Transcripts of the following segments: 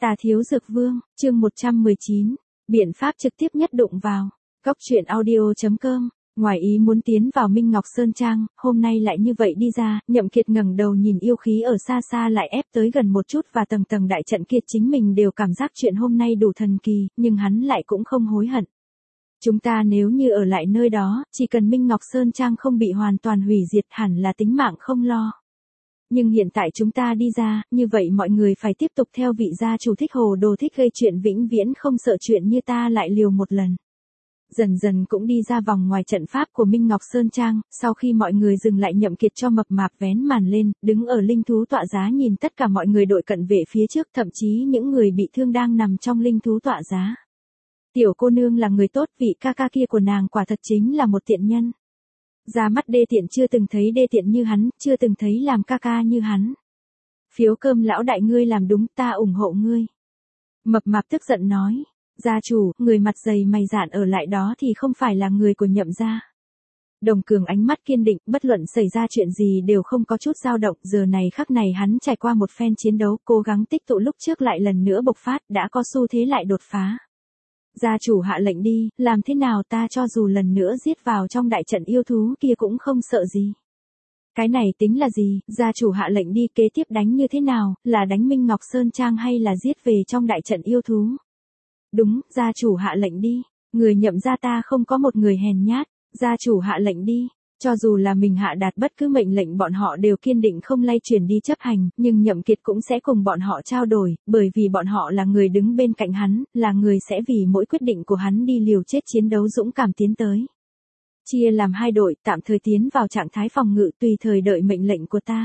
Tà Thiếu Dược Vương, chương 119, biện pháp trực tiếp nhất đụng vào. Góc truyện audio.com. Ngoài ý muốn tiến vào Minh Ngọc Sơn Trang, hôm nay lại như vậy đi ra, Nhậm Kiệt ngẩng đầu nhìn yêu khí ở xa xa lại ép tới gần một chút và tầng tầng đại trận kia, chính mình đều cảm giác chuyện hôm nay đủ thần kỳ, nhưng hắn lại cũng không hối hận. Chúng ta nếu như ở lại nơi đó, chỉ cần Minh Ngọc Sơn Trang không bị hoàn toàn hủy diệt hẳn là tính mạng không lo. Nhưng hiện tại chúng ta đi ra, như vậy mọi người phải tiếp tục theo vị gia chủ thích hồ đồ thích gây chuyện vĩnh viễn không sợ chuyện như ta lại liều một lần. Dần dần cũng đi ra vòng ngoài trận pháp của Minh Ngọc Sơn Trang, sau khi mọi người dừng lại Nhậm Kiệt cho mập mạp vén màn lên, đứng ở linh thú tọa giá nhìn tất cả mọi người đội cận vệ phía trước, thậm chí những người bị thương đang nằm trong linh thú tọa giá. Tiểu cô nương là người tốt, vị ca ca kia của nàng quả thật chính là một tiện nhân. Ra mắt đê tiện, chưa từng thấy đê tiện như hắn, chưa từng thấy làm ca ca như hắn. Phiếu cơm lão đại, ngươi làm đúng, ta ủng hộ ngươi. Mập mạp tức giận nói, gia chủ, người mặt dày mày dạn ở lại đó thì không phải là người của Nhậm gia. Đồng Cường ánh mắt kiên định, bất luận xảy ra chuyện gì đều không có chút dao động, giờ này khắc này hắn trải qua một phen chiến đấu, cố gắng tích tụ lúc trước lại lần nữa bộc phát, đã có xu thế lại đột phá. Gia chủ hạ lệnh đi, làm thế nào ta cho dù lần nữa giết vào trong đại trận yêu thú kia cũng không sợ gì. Cái này tính là gì, gia chủ hạ lệnh đi, kế tiếp đánh như thế nào, là đánh Minh Ngọc Sơn Trang hay là giết về trong đại trận yêu thú? Đúng, gia chủ hạ lệnh đi, người Nhậm gia ta không có một người hèn nhát, gia chủ hạ lệnh đi. Cho dù là mình hạ đạt bất cứ mệnh lệnh bọn họ đều kiên định không lay chuyển đi chấp hành, nhưng Nhậm Kiệt cũng sẽ cùng bọn họ trao đổi, bởi vì bọn họ là người đứng bên cạnh hắn, là người sẽ vì mỗi quyết định của hắn đi liều chết chiến đấu dũng cảm tiến tới. Chia làm hai đội, tạm thời tiến vào trạng thái phòng ngự, tùy thời đợi mệnh lệnh của ta.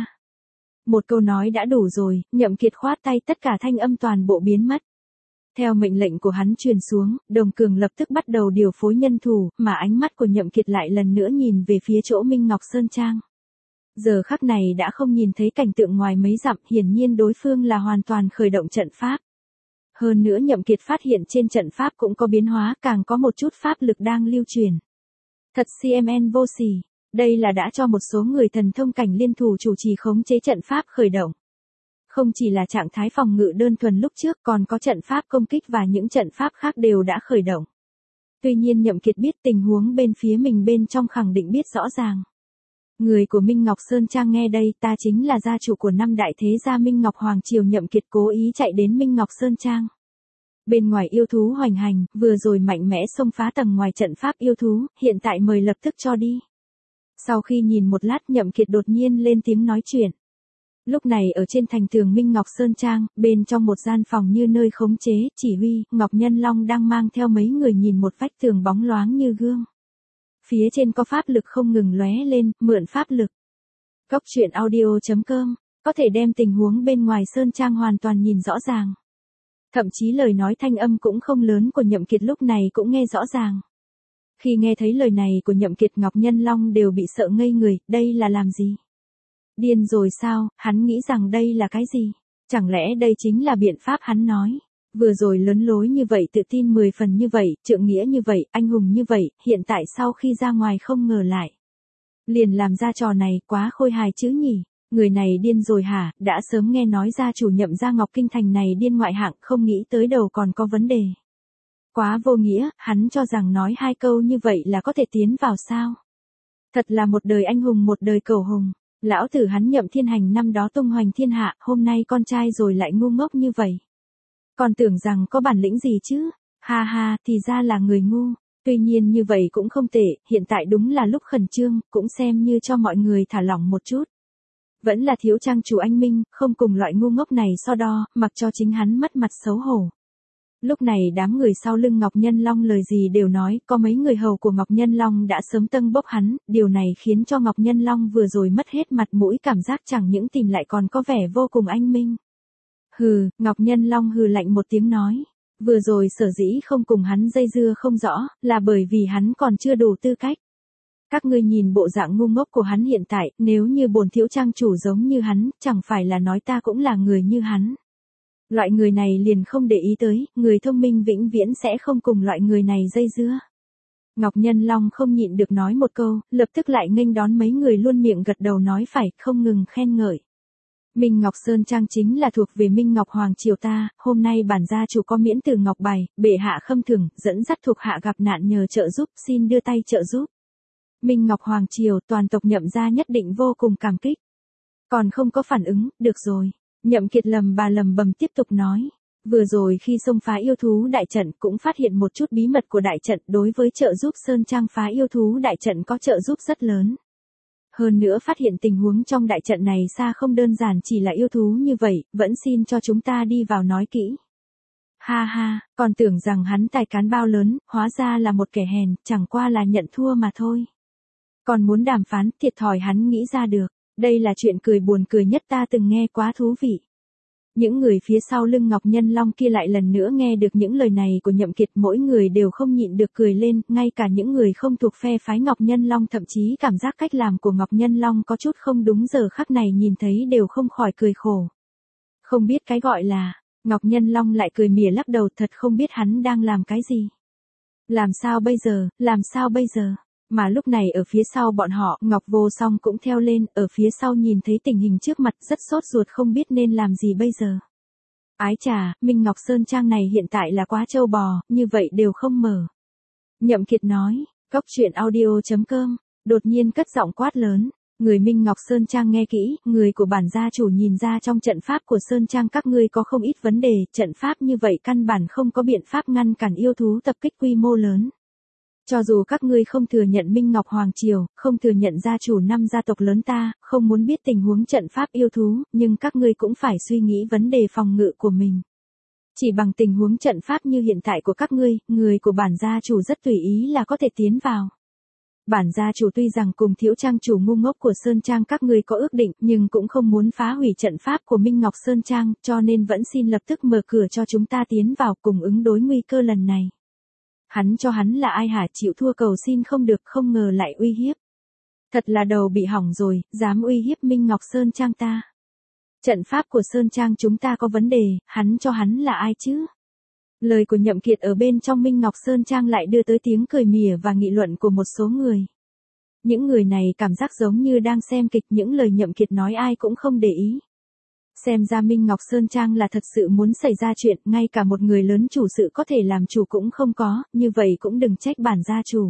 Một câu nói đã đủ rồi, Nhậm Kiệt khoát tay, tất cả thanh âm toàn bộ biến mất. Theo mệnh lệnh của hắn truyền xuống, Đồng Cường lập tức bắt đầu điều phối nhân thủ, mà ánh mắt của Nhậm Kiệt lại lần nữa nhìn về phía chỗ Minh Ngọc Sơn Trang. Giờ khắc này đã không nhìn thấy cảnh tượng ngoài mấy dặm, hiển nhiên đối phương là hoàn toàn khởi động trận pháp. Hơn nữa Nhậm Kiệt phát hiện trên trận pháp cũng có biến hóa, càng có một chút pháp lực đang lưu truyền. Thật CMN vô sỉ, đây là đã cho một số người thần thông cảnh liên thủ chủ trì khống chế trận pháp khởi động. Không chỉ là trạng thái phòng ngự đơn thuần lúc trước, còn có trận pháp công kích và những trận pháp khác đều đã khởi động. Tuy nhiên Nhậm Kiệt biết tình huống bên phía mình bên trong khẳng định biết rõ ràng. Người của Minh Ngọc Sơn Trang nghe đây, ta chính là gia chủ của năm đại thế gia Minh Ngọc Hoàng Triều. Nhậm Kiệt cố ý chạy đến Minh Ngọc Sơn Trang. Bên ngoài yêu thú hoành hành, vừa rồi mạnh mẽ xông phá tầng ngoài trận pháp yêu thú, hiện tại mời lập tức cho đi. Sau khi nhìn một lát Nhậm Kiệt đột nhiên lên tiếng nói chuyện. Lúc này ở trên thành tường Minh Ngọc Sơn Trang, bên trong một gian phòng như nơi khống chế, chỉ huy, Ngọc Nhân Long đang mang theo mấy người nhìn một vách tường bóng loáng như gương. Phía trên có pháp lực không ngừng lóe lên, mượn pháp lực. Góc truyện audio.com, có thể đem tình huống bên ngoài Sơn Trang hoàn toàn nhìn rõ ràng. Thậm chí lời nói thanh âm cũng không lớn của Nhậm Kiệt lúc này cũng nghe rõ ràng. Khi nghe thấy lời này của Nhậm Kiệt, Ngọc Nhân Long đều bị sợ ngây người, đây là làm gì? Điên rồi sao, hắn nghĩ rằng đây là cái gì? Chẳng lẽ đây chính là biện pháp hắn nói? Vừa rồi lớn lối như vậy, tự tin 10 phần như vậy, trượng nghĩa như vậy, anh hùng như vậy, hiện tại sau khi ra ngoài không ngờ lại. Liền làm ra trò này, quá khôi hài chứ nhỉ? Người này điên rồi hả? Đã sớm nghe nói gia chủ Nhậm gia Ngọc Kinh Thành này điên ngoại hạng, không nghĩ tới đầu còn có vấn đề. Quá vô nghĩa, hắn cho rằng nói hai câu như vậy là có thể tiến vào sao? Thật là một đời anh hùng một đời cẩu hùng. Lão tử hắn Nhậm Thiên Hành năm đó tung hoành thiên hạ, hôm nay con trai rồi lại ngu ngốc như vậy. Còn tưởng rằng có bản lĩnh gì chứ? Ha ha, thì ra là người ngu. Tuy nhiên như vậy cũng không tệ, hiện tại đúng là lúc khẩn trương, cũng xem như cho mọi người thả lỏng một chút. Vẫn là thiếu trang chủ anh Minh, không cùng loại ngu ngốc này so đo, mặc cho chính hắn mất mặt xấu hổ. Lúc này đám người sau lưng Ngọc Nhân Long lời gì đều nói, có mấy người hầu của Ngọc Nhân Long đã sớm tâng bốc hắn, điều này khiến cho Ngọc Nhân Long vừa rồi mất hết mặt mũi, cảm giác chẳng những tìm lại còn có vẻ vô cùng anh minh. Hừ, Ngọc Nhân Long hừ lạnh một tiếng nói, vừa rồi sở dĩ không cùng hắn dây dưa không rõ, là bởi vì hắn còn chưa đủ tư cách. Các ngươi nhìn bộ dạng ngu ngốc của hắn hiện tại, nếu như bổn thiếu trang chủ giống như hắn, chẳng phải là nói ta cũng là người như hắn. Loại người này liền không để ý tới, người thông minh vĩnh viễn sẽ không cùng loại người này dây dưa. Ngọc Nhân Long không nhịn được nói một câu, lập tức lại nghênh đón mấy người luôn miệng gật đầu nói phải, không ngừng khen ngợi. Minh Ngọc Sơn Trang chính là thuộc về Minh Ngọc Hoàng Triều ta, hôm nay bản gia chủ có miễn từ ngọc bài, bệ hạ khâm thưởng, dẫn dắt thuộc hạ gặp nạn nhờ trợ giúp, xin đưa tay trợ giúp. Minh Ngọc Hoàng Triều toàn tộc Nhậm gia nhất định vô cùng cảm kích. Còn không có phản ứng, được rồi. Nhậm Kiệt lầm bầm tiếp tục nói. Vừa rồi khi xông phá yêu thú đại trận cũng phát hiện một chút bí mật của đại trận, đối với trợ giúp Sơn Trang phá yêu thú đại trận có trợ giúp rất lớn. Hơn nữa phát hiện tình huống trong đại trận này xa không đơn giản chỉ là yêu thú như vậy, vẫn xin cho chúng ta đi vào nói kỹ. Ha ha, còn tưởng rằng hắn tài cán bao lớn, hóa ra là một kẻ hèn, chẳng qua là nhận thua mà thôi. Còn muốn đàm phán, thiệt thòi hắn nghĩ ra được. Đây là chuyện buồn cười nhất ta từng nghe, quá thú vị. Những người phía sau lưng Ngọc Nhân Long kia lại lần nữa nghe được những lời này của Nhậm Kiệt, mỗi người đều không nhịn được cười lên, ngay cả những người không thuộc phe phái Ngọc Nhân Long thậm chí cảm giác cách làm của Ngọc Nhân Long có chút không đúng, giờ khắc này nhìn thấy đều không khỏi cười khổ. Không biết cái gọi là, Ngọc Nhân Long lại cười mỉa lắc đầu, thật không biết hắn đang làm cái gì. Làm sao bây giờ? Mà lúc này ở phía sau bọn họ, Ngọc Vô Song cũng theo lên, ở phía sau nhìn thấy tình hình trước mặt rất sốt ruột không biết nên làm gì bây giờ. Ái chà, Minh Ngọc Sơn Trang này hiện tại là quá trâu bò, như vậy đều không mở. Nhậm Kiệt nói, Cốc.audio.com, đột nhiên cất giọng quát lớn. Người Minh Ngọc Sơn Trang nghe kỹ, người của bản gia chủ nhìn ra trong trận pháp của Sơn Trang các ngươi có không ít vấn đề, trận pháp như vậy căn bản không có biện pháp ngăn cản yêu thú tập kích quy mô lớn. Cho dù các ngươi không thừa nhận Minh Ngọc Hoàng Triều, không thừa nhận gia chủ 5 gia tộc lớn ta, không muốn biết tình huống trận pháp yêu thú, nhưng các ngươi cũng phải suy nghĩ vấn đề phòng ngự của mình. Chỉ bằng tình huống trận pháp như hiện tại của các ngươi, người của bản gia chủ rất tùy ý là có thể tiến vào. Bản gia chủ tuy rằng cùng Thiếu Trang chủ ngu ngốc của Sơn Trang các ngươi có ước định, nhưng cũng không muốn phá hủy trận pháp của Minh Ngọc Sơn Trang, cho nên vẫn xin lập tức mở cửa cho chúng ta tiến vào cùng ứng đối nguy cơ lần này. Hắn là ai hả, chịu thua cầu xin không được, không ngờ lại uy hiếp. Thật là đầu bị hỏng rồi, dám uy hiếp Minh Ngọc Sơn Trang ta. Trận pháp của Sơn Trang chúng ta có vấn đề, hắn là ai chứ? Lời của Nhậm Kiệt ở bên trong Minh Ngọc Sơn Trang lại đưa tới tiếng cười mỉa và nghị luận của một số người. Những người này cảm giác giống như đang xem kịch, những lời Nhậm Kiệt nói ai cũng không để ý. Xem ra Minh Ngọc Sơn Trang là thật sự muốn xảy ra chuyện, ngay cả một người lớn chủ sự có thể làm chủ cũng không có, như vậy cũng đừng trách bản gia chủ.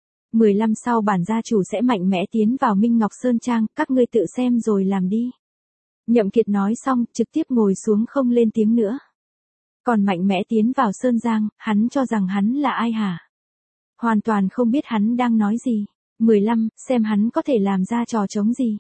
15 sau bản gia chủ sẽ mạnh mẽ tiến vào Minh Ngọc Sơn Trang, các ngươi tự xem rồi làm đi. Nhậm Kiệt nói xong, trực tiếp ngồi xuống không lên tiếng nữa. Còn mạnh mẽ tiến vào Sơn Giang, hắn cho rằng hắn là ai hả? Hoàn toàn không biết hắn đang nói gì. 15, xem hắn có thể làm ra trò trống gì.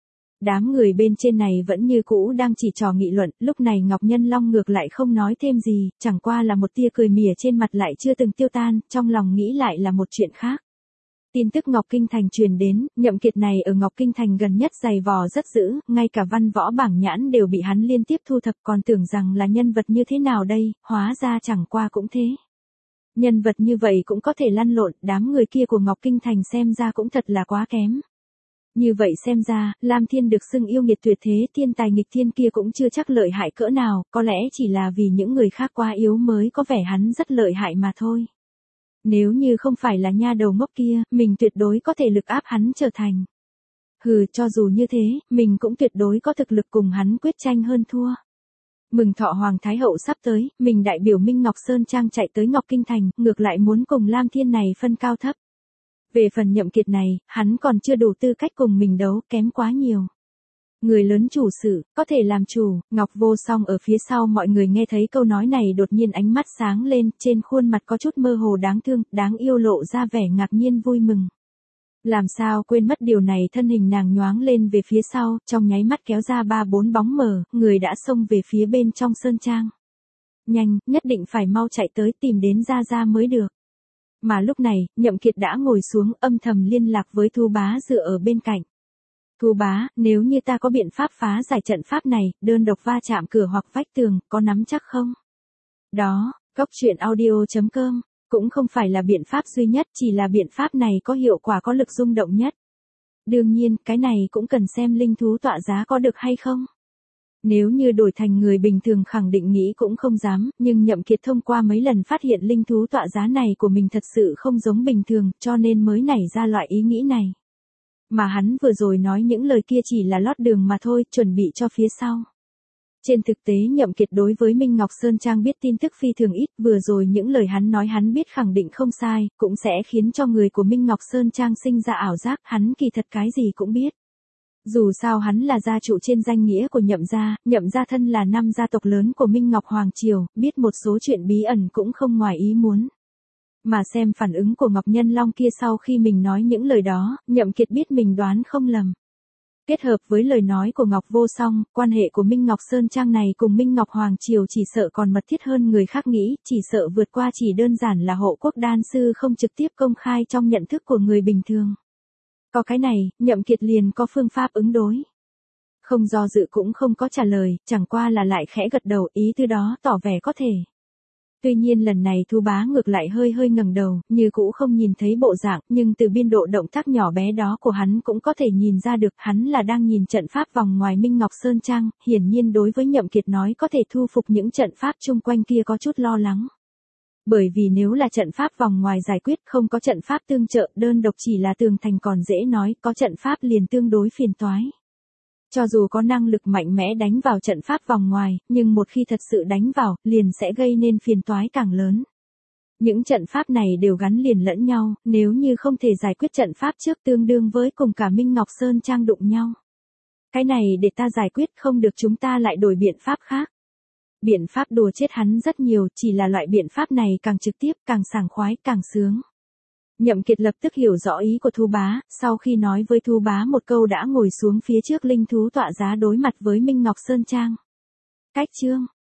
Đám người bên trên này vẫn như cũ đang chỉ trò nghị luận, lúc này Ngọc Nhân Long ngược lại không nói thêm gì, chẳng qua là một tia cười mỉa trên mặt lại chưa từng tiêu tan, trong lòng nghĩ lại là một chuyện khác. Tin tức Ngọc Kinh Thành truyền đến, Nhậm Kiệt này ở Ngọc Kinh Thành gần nhất giày vò rất dữ, ngay cả văn võ bảng nhãn đều bị hắn liên tiếp thu thập, còn tưởng rằng là nhân vật như thế nào đây, hóa ra chẳng qua cũng thế. Nhân vật như vậy cũng có thể lăn lộn, đám người kia của Ngọc Kinh Thành xem ra cũng thật là quá kém. Như vậy xem ra, Lam Thiên được xưng yêu nghiệt tuyệt thế, thiên tài nghịch thiên kia cũng chưa chắc lợi hại cỡ nào, có lẽ chỉ là vì những người khác quá yếu mới có vẻ hắn rất lợi hại mà thôi. Nếu như không phải là nha đầu ngốc kia, mình tuyệt đối có thể lực áp hắn trở thành. Hừ, cho dù như thế, mình cũng tuyệt đối có thực lực cùng hắn quyết tranh hơn thua. Mừng thọ Hoàng Thái Hậu sắp tới, mình đại biểu Minh Ngọc Sơn Trang chạy tới Ngọc Kinh Thành, ngược lại muốn cùng Lam Thiên này phân cao thấp. Về phần Nhậm Kiệt này, hắn còn chưa đủ tư cách cùng mình đấu, kém quá nhiều. Người lớn chủ sự, có thể làm chủ, Ngọc Vô Song ở phía sau mọi người nghe thấy câu nói này đột nhiên ánh mắt sáng lên, trên khuôn mặt có chút mơ hồ đáng thương, đáng yêu lộ ra vẻ ngạc nhiên vui mừng. Làm sao quên mất điều này, thân hình nàng nhoáng lên về phía sau, trong nháy mắt kéo ra 3-4 bóng mờ, người đã xông về phía bên trong Sơn Trang. Nhanh, nhất định phải mau chạy tới tìm đến Gia Gia mới được. Mà lúc này, Nhậm Kiệt đã ngồi xuống âm thầm liên lạc với Thu Bá dựa ở bên cạnh. Thu Bá, nếu như ta có biện pháp phá giải trận pháp này, đơn độc va chạm cửa hoặc vách tường, có nắm chắc không? Đó, Cốc.audio.com, cũng không phải là biện pháp duy nhất, chỉ là biện pháp này có hiệu quả có lực rung động nhất. Đương nhiên, cái này cũng cần xem linh thú tọa giá có được hay không. Nếu như đổi thành người bình thường khẳng định nghĩ cũng không dám, nhưng Nhậm Kiệt thông qua mấy lần phát hiện linh thú tọa giá này của mình thật sự không giống bình thường, cho nên mới nảy ra loại ý nghĩ này. mà hắn vừa rồi nói những lời kia chỉ là lót đường mà thôi, chuẩn bị cho phía sau. Trên thực tế Nhậm Kiệt đối với Minh Ngọc Sơn Trang biết tin tức phi thường ít, vừa rồi những lời hắn nói hắn biết khẳng định không sai, cũng sẽ khiến cho người của Minh Ngọc Sơn Trang sinh ra ảo giác, hắn kỳ thật cái gì cũng biết. Dù sao hắn là gia trụ trên danh nghĩa của Nhậm gia thân là 5 gia tộc lớn của Minh Ngọc Hoàng Triều, biết một số chuyện bí ẩn cũng không ngoài ý muốn. Mà xem phản ứng của Ngọc Nhân Long kia sau khi mình nói những lời đó, Nhậm Kiệt biết mình đoán không lầm. Kết hợp với lời nói của Ngọc Vô Song, quan hệ của Minh Ngọc Sơn Trang này cùng Minh Ngọc Hoàng Triều chỉ sợ còn mật thiết hơn người khác nghĩ, chỉ sợ vượt qua chỉ đơn giản là hộ quốc đan sư không trực tiếp công khai trong nhận thức của người bình thường. Có cái này, Nhậm Kiệt liền có phương pháp ứng đối. Không do dự cũng không có trả lời, chẳng qua là lại khẽ gật đầu, ý từ đó tỏ vẻ có thể. Tuy nhiên lần này Thu Bá ngược lại hơi ngẩng đầu, như cũ không nhìn thấy bộ dạng, nhưng từ biên độ động tác nhỏ bé đó của hắn cũng có thể nhìn ra được hắn là đang nhìn trận pháp vòng ngoài Minh Ngọc Sơn Trang, hiển nhiên đối với Nhậm Kiệt nói có thể thu phục những trận pháp chung quanh kia có chút lo lắng. Bởi vì nếu là trận pháp vòng ngoài giải quyết không có trận pháp tương trợ, đơn độc chỉ là tường thành còn dễ nói, có trận pháp liền tương đối phiền toái. Cho dù có năng lực mạnh mẽ đánh vào trận pháp vòng ngoài, nhưng một khi thật sự đánh vào, liền sẽ gây nên phiền toái càng lớn. Những trận pháp này đều gắn liền lẫn nhau, nếu như không thể giải quyết trận pháp trước tương đương với cùng cả Minh Ngọc Sơn Trang đụng nhau. Cái này để ta giải quyết không được chúng ta lại đổi biện pháp khác. Biện pháp đùa chết hắn rất nhiều, chỉ là loại biện pháp này càng trực tiếp, càng sảng khoái, càng sướng. Nhậm Kiệt lập tức hiểu rõ ý của Thu Bá, sau khi nói với Thu Bá một câu đã ngồi xuống phía trước linh thú tọa giá đối mặt với Minh Ngọc Sơn Trang. Cách chương